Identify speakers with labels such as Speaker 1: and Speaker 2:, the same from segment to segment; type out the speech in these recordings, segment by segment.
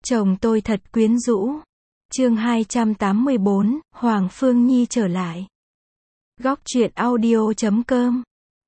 Speaker 1: Chồng tôi thật quyến rũ. Chương 284, Hoàng Phương Nhi trở lại. Góc truyện audio.com.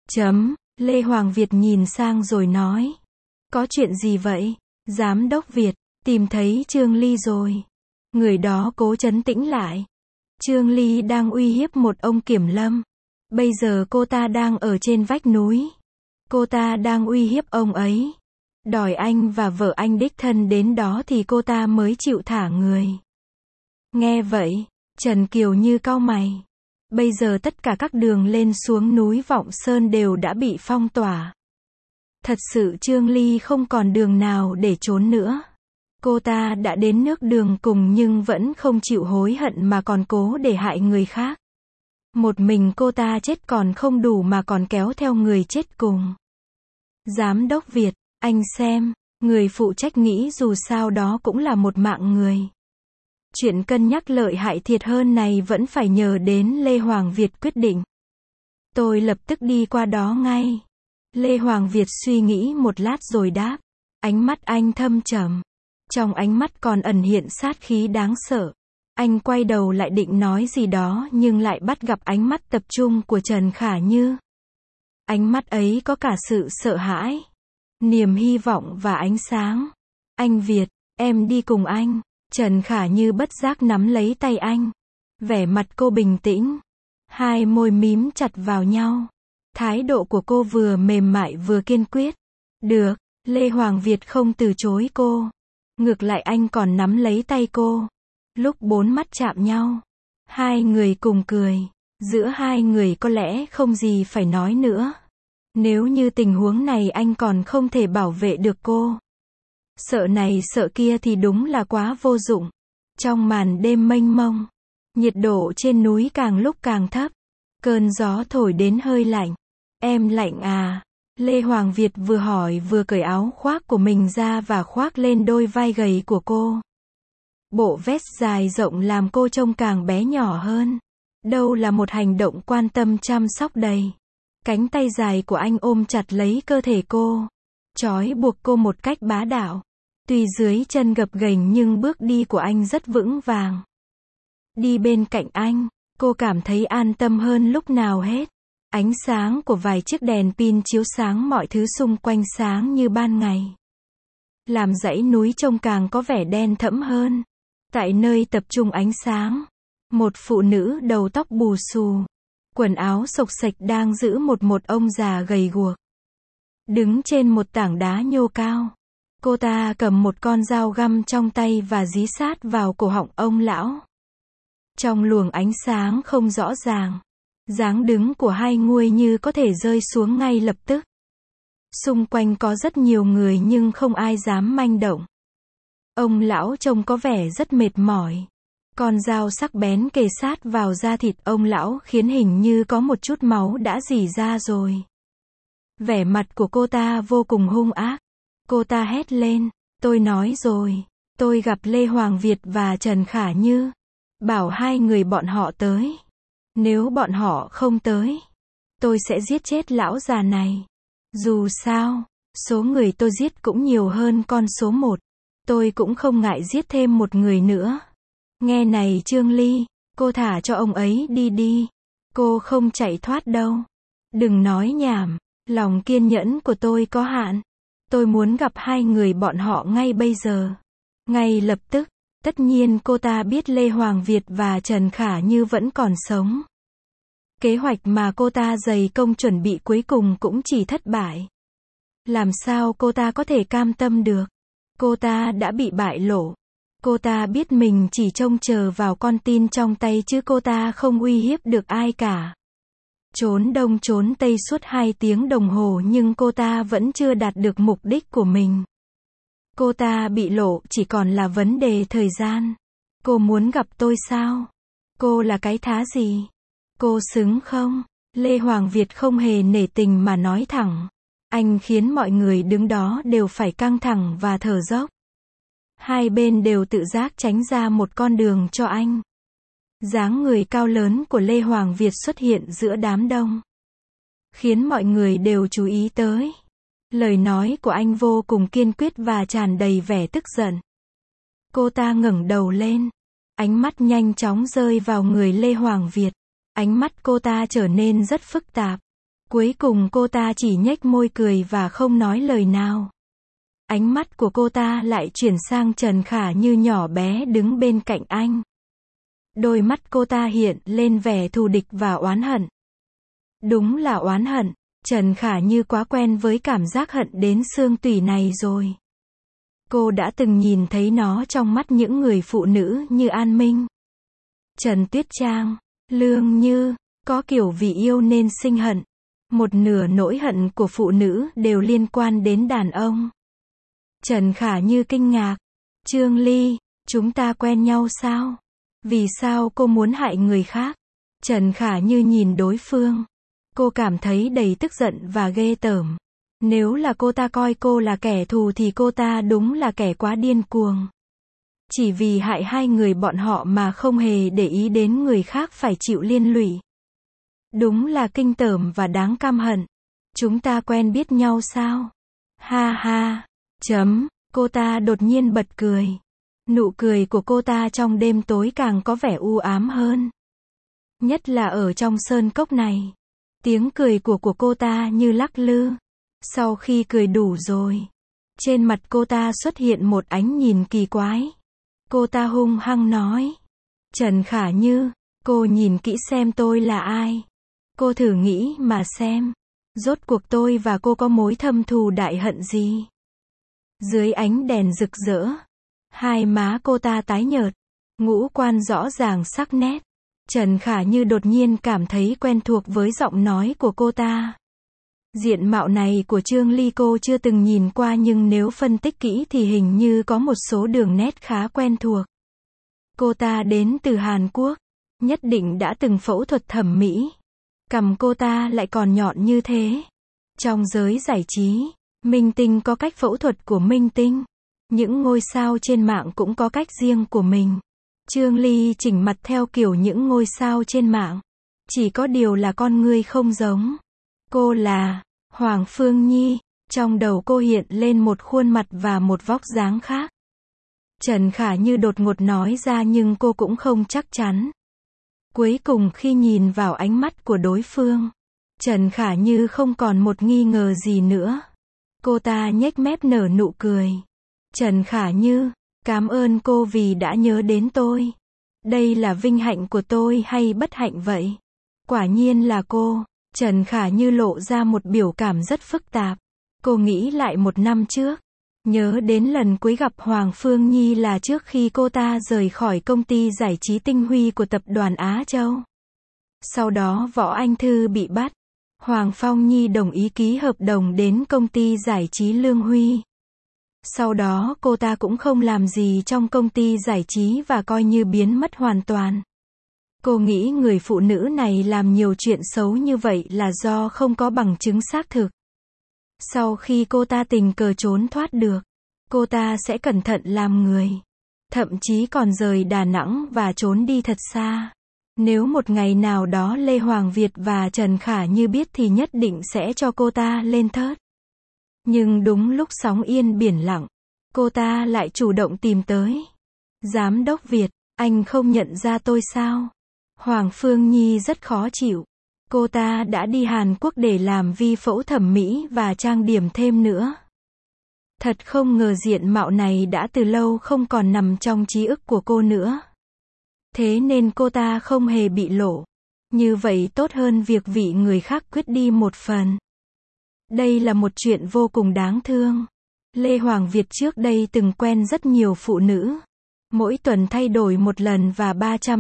Speaker 1: Lê Hoàng Việt nhìn sang rồi nói. Có chuyện gì vậy? Giám đốc Việt, tìm thấy Trương Ly rồi. Người đó cố trấn tĩnh lại. Trương Ly đang uy hiếp một ông kiểm lâm. Bây giờ cô ta đang ở trên vách núi. Cô ta đang uy hiếp ông ấy. Đòi anh và vợ anh đích thân đến đó thì cô ta mới chịu thả người. Nghe vậy, Trần Kiều Như cau mày. Bây giờ tất cả các đường lên xuống núi Vọng Sơn đều đã bị phong tỏa. Thật sự Trương Ly không còn đường nào để trốn nữa. Cô ta đã đến nước đường cùng nhưng vẫn không chịu hối hận mà còn cố để hại người khác. Một mình cô ta chết còn không đủ mà còn kéo theo người chết cùng. Giám đốc Việt, anh xem, người phụ trách nghĩ dù sao đó cũng là một mạng người. Chuyện cân nhắc lợi hại thiệt hơn này vẫn phải nhờ đến Lê Hoàng Việt quyết định. Tôi lập tức đi qua đó ngay. Lê Hoàng Việt suy nghĩ một lát rồi đáp. Ánh mắt anh thâm trầm. Trong ánh mắt còn ẩn hiện sát khí đáng sợ. Anh quay đầu lại định nói gì đó nhưng lại bắt gặp ánh mắt tập trung của Trần Khả Như. Ánh mắt ấy có cả sự sợ hãi, niềm hy vọng và ánh sáng. Anh Việt, em đi cùng anh. Trần Khả Như bất giác nắm lấy tay anh. Vẻ mặt cô bình tĩnh. Hai môi mím chặt vào nhau. Thái độ của cô vừa mềm mại vừa kiên quyết. Được, Lê Hoàng Việt không từ chối cô. Ngược lại anh còn nắm lấy tay cô. Lúc bốn mắt chạm nhau, hai người cùng cười. Giữa hai người có lẽ không gì phải nói nữa. Nếu như tình huống này anh còn không thể bảo vệ được cô. Sợ này sợ kia thì đúng là quá vô dụng. Trong màn đêm mênh mông, nhiệt độ trên núi càng lúc càng thấp. Cơn gió thổi đến hơi lạnh. Em lạnh à? Lê Hoàng Việt vừa hỏi vừa cởi áo khoác của mình ra và khoác lên đôi vai gầy của cô. Bộ vest dài rộng làm cô trông càng bé nhỏ hơn. Đâu là một hành động quan tâm chăm sóc đầy. Cánh tay dài của anh ôm chặt lấy cơ thể cô, trói buộc cô một cách bá đạo. Tuy dưới chân gập ghềnh nhưng bước đi của anh rất vững vàng. Đi bên cạnh anh, cô cảm thấy an tâm hơn lúc nào hết. Ánh sáng của vài chiếc đèn pin chiếu sáng mọi thứ xung quanh sáng như ban ngày. Làm dãy núi trông càng có vẻ đen thẫm hơn. Tại nơi tập trung ánh sáng, một phụ nữ đầu tóc bù xù, quần áo xộc xệch đang giữ một ông già gầy guộc. Đứng trên một tảng đá nhô cao. Cô ta cầm một con dao găm trong tay và dí sát vào cổ họng ông lão. Trong luồng ánh sáng không rõ ràng, dáng đứng của hai nguôi như có thể rơi xuống ngay lập tức. Xung quanh có rất nhiều người nhưng không ai dám manh động. Ông lão trông có vẻ rất mệt mỏi. Con dao sắc bén kề sát vào da thịt ông lão khiến hình như có một chút máu đã rỉ ra rồi. Vẻ mặt của cô ta vô cùng hung ác. Cô ta hét lên. Tôi nói rồi. Tôi gặp Lê Hoàng Việt và Trần Khả Như. Bảo hai người bọn họ tới. Nếu bọn họ không tới, tôi sẽ giết chết lão già này. Dù sao, số người tôi giết cũng nhiều hơn con số 1. Tôi cũng không ngại giết thêm một người nữa. Nghe này Trương Ly, cô thả cho ông ấy đi đi. Cô không chạy thoát đâu. Đừng nói nhảm, lòng kiên nhẫn của tôi có hạn. Tôi muốn gặp hai người bọn họ ngay bây giờ. Ngay lập tức, tất nhiên cô ta biết Lê Hoàng Việt và Trần Khả Như vẫn còn sống. Kế hoạch mà cô ta dày công chuẩn bị cuối cùng cũng chỉ thất bại. Làm sao cô ta có thể cam tâm được? Cô ta đã bị bại lộ. Cô ta biết mình chỉ trông chờ vào con tin trong tay chứ cô ta không uy hiếp được ai cả. Trốn đông trốn tây suốt 2 tiếng đồng hồ nhưng cô ta vẫn chưa đạt được mục đích của mình. Cô ta bị lộ chỉ còn là vấn đề thời gian. Cô muốn gặp tôi sao? Cô là cái thá gì? Cô xứng không? Lê Hoàng Việt không hề nể tình mà nói thẳng. Anh khiến mọi người đứng đó đều phải căng thẳng và thở dốc. Hai bên đều tự giác tránh ra một con đường cho anh. Dáng người cao lớn của Lê Hoàng Việt xuất hiện giữa đám đông, khiến mọi người đều chú ý tới. Lời nói của anh vô cùng kiên quyết và tràn đầy vẻ tức giận. Cô ta ngẩng đầu lên. Ánh mắt nhanh chóng rơi vào người Lê Hoàng Việt. Ánh mắt cô ta trở nên rất phức tạp. Cuối cùng cô ta chỉ nhếch môi cười và không nói lời nào. Ánh mắt của cô ta lại chuyển sang Trần Khả Như nhỏ bé đứng bên cạnh anh. Đôi mắt cô ta hiện lên vẻ thù địch và oán hận. Đúng là oán hận. Trần Khả Như quá quen với cảm giác hận đến xương tủy này rồi. Cô đã từng nhìn thấy nó trong mắt những người phụ nữ như An Minh, Trần Tuyết Trang, Lương Như. Có kiểu vì yêu nên sinh hận. Một nửa nỗi hận của phụ nữ đều liên quan đến đàn ông. Trần Khả Như kinh ngạc. Trương Ly, chúng ta quen nhau sao? Vì sao cô muốn hại người khác? Trần Khả Như nhìn đối phương. Cô cảm thấy đầy tức giận và ghê tởm. Nếu là cô ta coi cô là kẻ thù thì cô ta đúng là kẻ quá điên cuồng. Chỉ vì hại hai người bọn họ mà không hề để ý đến người khác phải chịu liên lụy. Đúng là kinh tởm và đáng căm hận. Chúng ta quen biết nhau sao? Ha ha. Cô ta đột nhiên bật cười. Nụ cười của cô ta trong đêm tối càng có vẻ u ám hơn. Nhất là ở trong sơn cốc này. Tiếng cười của cô ta như lắc lư. Sau khi cười đủ rồi, trên mặt cô ta xuất hiện một ánh nhìn kỳ quái. Cô ta hung hăng nói. Trần Khả Như, cô nhìn kỹ xem tôi là ai. Cô thử nghĩ mà xem. Rốt cuộc tôi và cô có mối thâm thù đại hận gì? Dưới ánh đèn rực rỡ, hai má cô ta tái nhợt, ngũ quan rõ ràng sắc nét. Trần Khả Như đột nhiên cảm thấy quen thuộc với giọng nói của cô ta. Diện mạo này của Trương Ly cô chưa từng nhìn qua nhưng nếu phân tích kỹ thì hình như có một số đường nét khá quen thuộc. Cô ta đến từ Hàn Quốc, nhất định đã từng phẫu thuật thẩm mỹ. Cằm cô ta lại còn nhọn như thế. Trong giới giải trí, minh tinh có cách phẫu thuật của minh tinh. Những ngôi sao trên mạng cũng có cách riêng của mình. Trương Ly chỉnh mặt theo kiểu những ngôi sao trên mạng. Chỉ có điều là con người không giống. Cô là Hoàng Phương Nhi. Trong đầu cô hiện lên một khuôn mặt và một vóc dáng khác. Trần Khả Như đột ngột nói ra nhưng cô cũng không chắc chắn. Cuối cùng khi nhìn vào ánh mắt của đối phương, Trần Khả Như không còn một nghi ngờ gì nữa. Cô ta nhếch mép nở nụ cười. Trần Khả Như, cảm ơn cô vì đã nhớ đến tôi. Đây là vinh hạnh của tôi hay bất hạnh vậy? Quả nhiên là cô. Trần Khả Như lộ ra một biểu cảm rất phức tạp. Cô nghĩ lại một năm trước. Nhớ đến lần cuối gặp Hoàng Phương Nhi là trước khi cô ta rời khỏi công ty giải trí Tinh Huy của tập đoàn Á Châu. Sau đó Võ Anh Thư bị bắt. Hoàng Phong Nhi đồng ý ký hợp đồng đến công ty giải trí Lương Huy. Sau đó cô ta cũng không làm gì trong công ty giải trí và coi như biến mất hoàn toàn. Cô nghĩ người phụ nữ này làm nhiều chuyện xấu như vậy là do không có bằng chứng xác thực. Sau khi cô ta tình cờ trốn thoát được, cô ta sẽ cẩn thận làm người. Thậm chí còn rời Đà Nẵng và trốn đi thật xa. Nếu một ngày nào đó Lê Hoàng Việt và Trần Khả Như biết thì nhất định sẽ cho cô ta lên thớt. Nhưng đúng lúc sóng yên biển lặng, cô ta lại chủ động tìm tới. Giám đốc Việt, anh không nhận ra tôi sao? Hoàng Phương Nhi rất khó chịu. Cô ta đã đi Hàn Quốc để làm vi phẫu thẩm mỹ và trang điểm thêm nữa. Thật không ngờ diện mạo này đã từ lâu không còn nằm trong trí ức của cô nữa. Thế nên cô ta không hề bị lộ. Như vậy tốt hơn việc vị người khác quyết đi một phần. Đây là một chuyện vô cùng đáng thương. Lê Hoàng Việt trước đây từng quen rất nhiều phụ nữ. Mỗi tuần thay đổi một lần và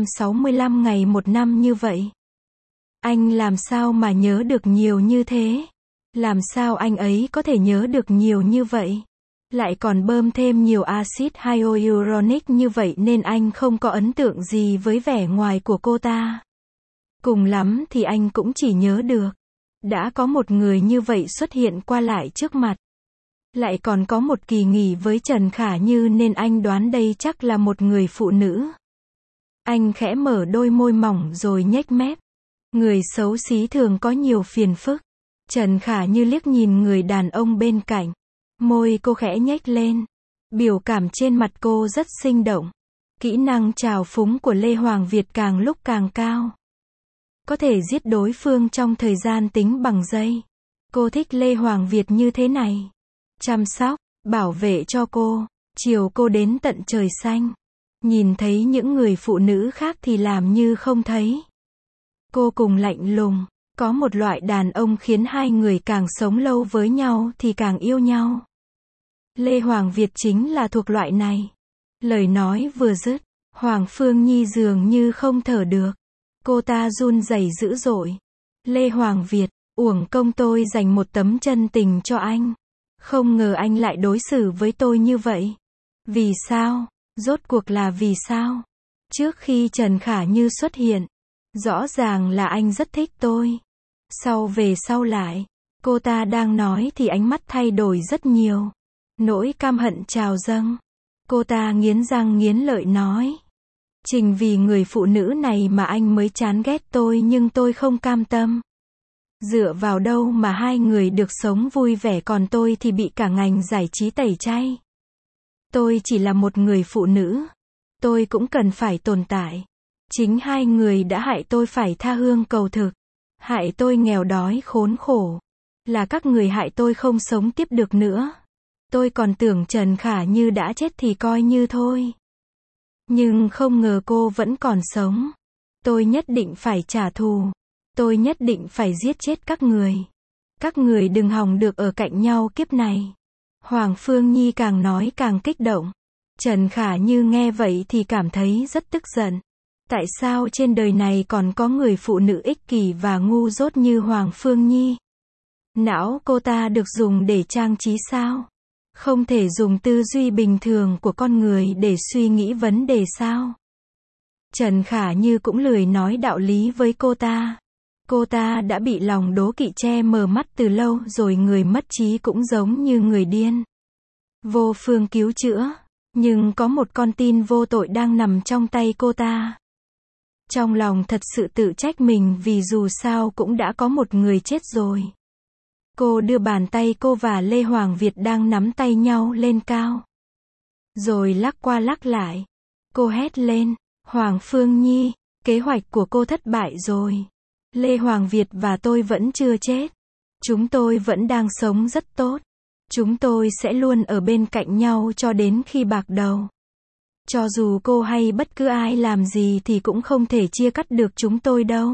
Speaker 1: 365 ngày một năm như vậy. Anh làm sao mà nhớ được nhiều như thế? Làm sao anh ấy có thể nhớ được nhiều như vậy? Lại còn bơm thêm nhiều axit hyaluronic như vậy nên anh không có ấn tượng gì với vẻ ngoài của cô ta. Cùng lắm thì anh cũng chỉ nhớ được. Đã có một người như vậy xuất hiện qua lại trước mặt. Lại còn có một kỳ nghỉ với Trần Khả Như nên anh đoán đây chắc là một người phụ nữ. Anh khẽ mở đôi môi mỏng rồi nhếch mép. Người xấu xí thường có nhiều phiền phức. Trần Khả Như liếc nhìn người đàn ông bên cạnh. Môi cô khẽ nhếch lên. Biểu cảm trên mặt cô rất sinh động. Kỹ năng trào phúng của Lê Hoàng Việt càng lúc càng cao. Có thể giết đối phương trong thời gian tính bằng giây. Cô thích Lê Hoàng Việt như thế này. Chăm sóc, bảo vệ cho cô, chiều cô đến tận trời xanh. Nhìn thấy những người phụ nữ khác thì làm như không thấy. Cô cùng lạnh lùng. Có một loại đàn ông khiến hai người càng sống lâu với nhau thì càng yêu nhau. Lê Hoàng Việt chính là thuộc loại này. Lời nói vừa dứt, Hoàng Phương Nhi dường như không thở được. Cô ta run rẩy dữ dội. Lê Hoàng Việt, uổng công tôi dành một tấm chân tình cho anh. Không ngờ anh lại đối xử với tôi như vậy. Vì sao? Rốt cuộc là vì sao? Trước khi Trần Khả Như xuất hiện, rõ ràng là anh rất thích tôi. Sau về sau lại, cô ta đang nói thì ánh mắt thay đổi rất nhiều. Nỗi căm hận trào dâng. Cô ta nghiến răng nghiến lợi nói. Chính vì người phụ nữ này mà anh mới chán ghét tôi nhưng tôi không cam tâm. Dựa vào đâu mà hai người được sống vui vẻ còn tôi thì bị cả ngành giải trí tẩy chay. Tôi chỉ là một người phụ nữ. Tôi cũng cần phải tồn tại. Chính hai người đã hại tôi phải tha hương cầu thực. Hại tôi nghèo đói khốn khổ. Là các người hại tôi không sống tiếp được nữa. Tôi còn tưởng Trần Khả Như đã chết thì coi như thôi. Nhưng không ngờ cô vẫn còn sống. Tôi nhất định phải trả thù. Tôi nhất định phải giết chết các người. Các người đừng hòng được ở cạnh nhau kiếp này. Hoàng Phương Nhi càng nói càng kích động. Trần Khả Như nghe vậy thì cảm thấy rất tức giận. Tại sao trên đời này còn có người phụ nữ ích kỷ và ngu dốt như Hoàng Phương Nhi? Não cô ta được dùng để trang trí sao? Không thể dùng tư duy bình thường của con người để suy nghĩ vấn đề sao? Trần Khả Như cũng lười nói đạo lý với cô ta. Cô ta đã bị lòng đố kỵ che mờ mắt từ lâu rồi, người mất trí cũng giống như người điên. Vô phương cứu chữa, nhưng có một con tin vô tội đang nằm trong tay cô ta. Trong lòng thật sự tự trách mình vì dù sao cũng đã có một người chết rồi. Cô đưa bàn tay cô và Lê Hoàng Việt đang nắm tay nhau lên cao. Rồi lắc qua lắc lại. Cô hét lên, Hoàng Phương Nhi, kế hoạch của cô thất bại rồi. Lê Hoàng Việt và tôi vẫn chưa chết. Chúng tôi vẫn đang sống rất tốt. Chúng tôi sẽ luôn ở bên cạnh nhau cho đến khi bạc đầu. Cho dù cô hay bất cứ ai làm gì thì cũng không thể chia cắt được chúng tôi đâu.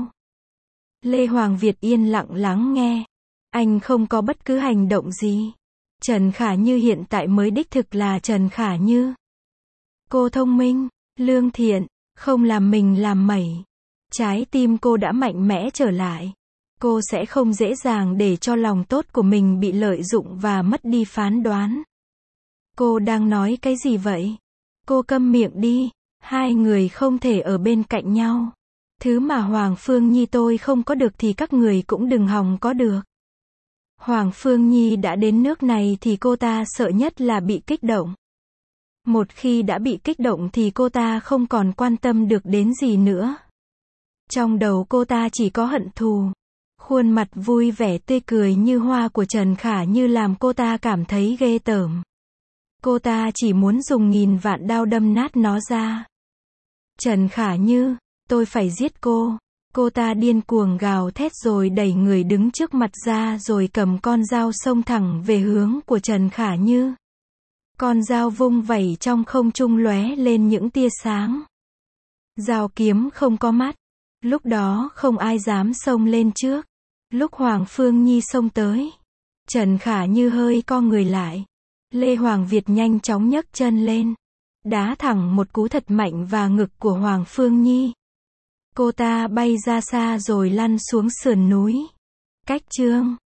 Speaker 1: Lê Hoàng Việt yên lặng lắng nghe. Anh không có bất cứ hành động gì. Trần Khả Như hiện tại mới đích thực là Trần Khả Như. Cô thông minh, lương thiện, không làm mình làm mẩy. Trái tim cô đã mạnh mẽ trở lại. Cô sẽ không dễ dàng để cho lòng tốt của mình bị lợi dụng và mất đi phán đoán. Cô đang nói cái gì vậy? Cô câm miệng đi. Hai người không thể ở bên cạnh nhau. Thứ mà Hoàng Phương Nhi tôi không có được thì các người cũng đừng hòng có được. Hoàng Phương Nhi đã đến nước này thì cô ta sợ nhất là bị kích động. Một khi đã bị kích động thì cô ta không còn quan tâm được đến gì nữa. Trong đầu cô ta chỉ có hận thù. Khuôn mặt vui vẻ tươi cười như hoa của Trần Khả Như làm cô ta cảm thấy ghê tởm. Cô ta chỉ muốn dùng nghìn vạn đao đâm nát nó ra. Trần Khả Như, tôi phải giết cô. Cô ta điên cuồng gào thét rồi đẩy người đứng trước mặt ra rồi cầm con dao xông thẳng về hướng của Trần Khả Như. Con dao vung vẩy trong không trung lóe lên những tia sáng. Dao kiếm không có mắt. Lúc đó không ai dám xông lên trước. Lúc Hoàng Phương Nhi xông tới, Trần Khả Như hơi co người lại. Lê Hoàng Việt nhanh chóng nhấc chân lên, đá thẳng một cú thật mạnh vào ngực của Hoàng Phương Nhi. Cô ta bay ra xa rồi lăn xuống sườn núi. Cách chương